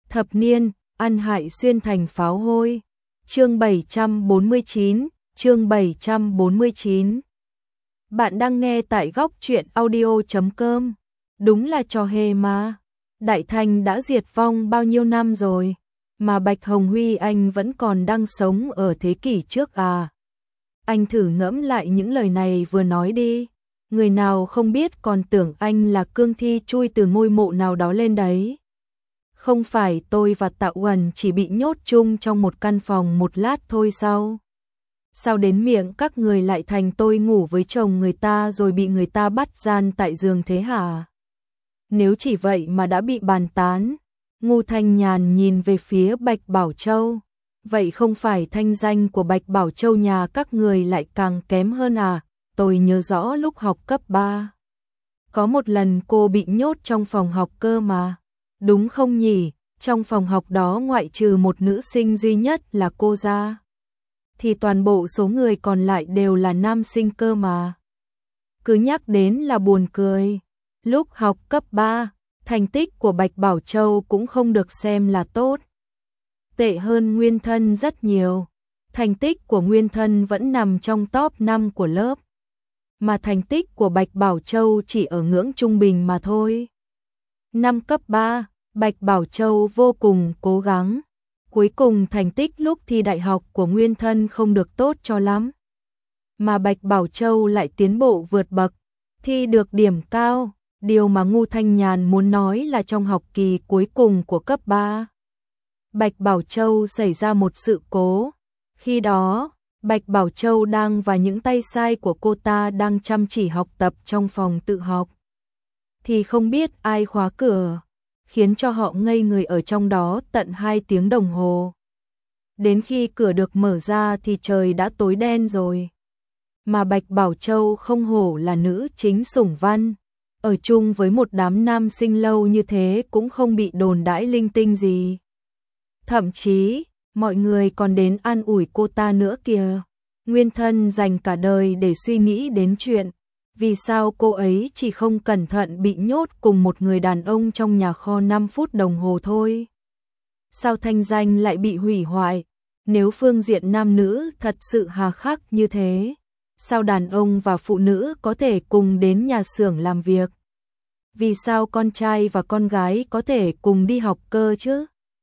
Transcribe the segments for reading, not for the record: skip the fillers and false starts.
Thập niên, ăn hại xuyên thành pháo hôi. Chương 749, chương 749. Bạn đang nghe tại góc truyện audio.com. Đúng là trò hề mà. Đại Thanh đã diệt vong bao nhiêu năm rồi, mà Bạch Hồng Huy anh vẫn còn đang sống ở thế kỷ trước à? Anh thử ngẫm lại những lời này vừa nói đi. Người nào không biết còn tưởng anh là cương thi chui từ ngôi mộ nào đó lên đấy. Không phải tôi và Tạo Uẩn chỉ bị nhốt chung trong một căn phòng một lát thôi sao? Sao đến miệng các người lại thành tôi ngủ với chồng người ta rồi bị người ta bắt gian tại giường thế hả? Nếu chỉ vậy mà đã bị bàn tán. Ngô Thanh Nhàn nhìn về phía Bạch Bảo Châu. Vậy không phải thanh danh của Bạch Bảo Châu nhà các người lại càng kém hơn à? Tôi nhớ rõ lúc học cấp 3. Có một lần cô bị nhốt trong phòng học cơ mà. Đúng không nhỉ? Trong phòng học đó ngoại trừ một nữ sinh duy nhất là cô ra, thì toàn bộ số người còn lại đều là nam sinh cơ mà. Cứ nhắc đến là buồn cười. Lúc học cấp 3, thành tích của Bạch Bảo Châu cũng không được xem là tốt. Tệ hơn Nguyên Thân rất nhiều. Thành tích của Nguyên Thân vẫn nằm trong top 5 của lớp, mà thành tích của Bạch Bảo Châu chỉ ở ngưỡng trung bình mà thôi. Năm cấp 3, Bạch Bảo Châu vô cùng cố gắng. Cuối cùng thành tích lúc thi đại học của Nguyên Thân không được tốt cho lắm, mà Bạch Bảo Châu lại tiến bộ vượt bậc, thi được điểm cao. Điều mà Ngô Thanh Nhàn muốn nói là trong học kỳ cuối cùng của cấp 3, Bạch Bảo Châu xảy ra một sự cố. Khi đó, Bạch Bảo Châu đang và những tay sai của cô ta đang chăm chỉ học tập trong phòng tự học. Thì không biết ai khóa cửa, khiến cho họ ngây người ở trong đó tận 2 tiếng đồng hồ. Đến khi cửa được mở ra thì trời đã tối đen rồi. Mà Bạch Bảo Châu không hổ là nữ chính sủng văn, ở chung với một đám nam sinh lâu như thế cũng không bị đồn đãi linh tinh gì. Thậm chí, mọi người còn đến an ủi cô ta nữa kìa. Nguyên Thân dành cả đời để suy nghĩ đến chuyện vì sao cô ấy chỉ không cẩn thận bị nhốt cùng một người đàn ông trong nhà kho 5 phút đồng hồ thôi. Sao thanh danh lại bị hủy hoại? Nếu phương diện nam nữ thật sự hà khắc như thế, sao đàn ông và phụ nữ có thể cùng đến nhà xưởng làm việc? Vì sao con trai và con gái có thể cùng đi học cơ chứ?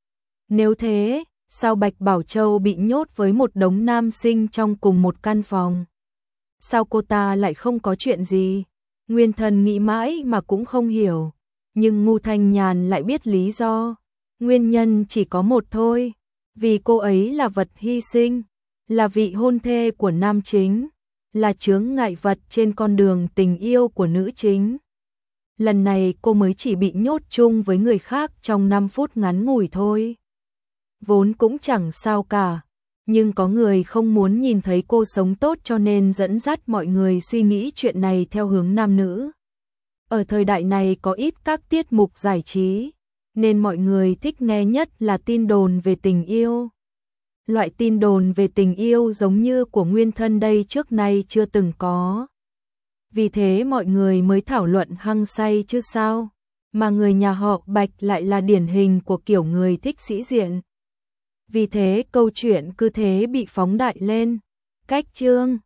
Nếu thế, sao Bạch Bảo Châu bị nhốt với một đống nam sinh trong cùng một căn phòng? Sao cô ta lại không có chuyện gì? Nguyên Thân nghĩ mãi mà cũng không hiểu, nhưng Ngô Thanh Nhàn lại biết lý do. Nguyên nhân chỉ có một thôi, vì cô ấy là vật hy sinh, là vị hôn thê của nam chính, là chướng ngại vật trên con đường tình yêu của nữ chính. Lần này cô mới chỉ bị nhốt chung với người khác trong 5 phút ngắn ngủi thôi. Vốn cũng chẳng sao cả, nhưng có người không muốn nhìn thấy cô sống tốt cho nên dẫn dắt mọi người suy nghĩ chuyện này theo hướng nam nữ. Ở thời đại này có ít các tiết mục giải trí, nên mọi người thích nghe nhất là tin đồn về tình yêu. Loại tin đồn về tình yêu giống như của Nguyên Thân đây trước nay chưa từng có. Vì thế mọi người mới thảo luận hăng say chứ sao, mà người nhà họ Bạch lại là điển hình của kiểu người thích sĩ diện. Vì thế câu chuyện cứ thế bị phóng đại lên. Cách chương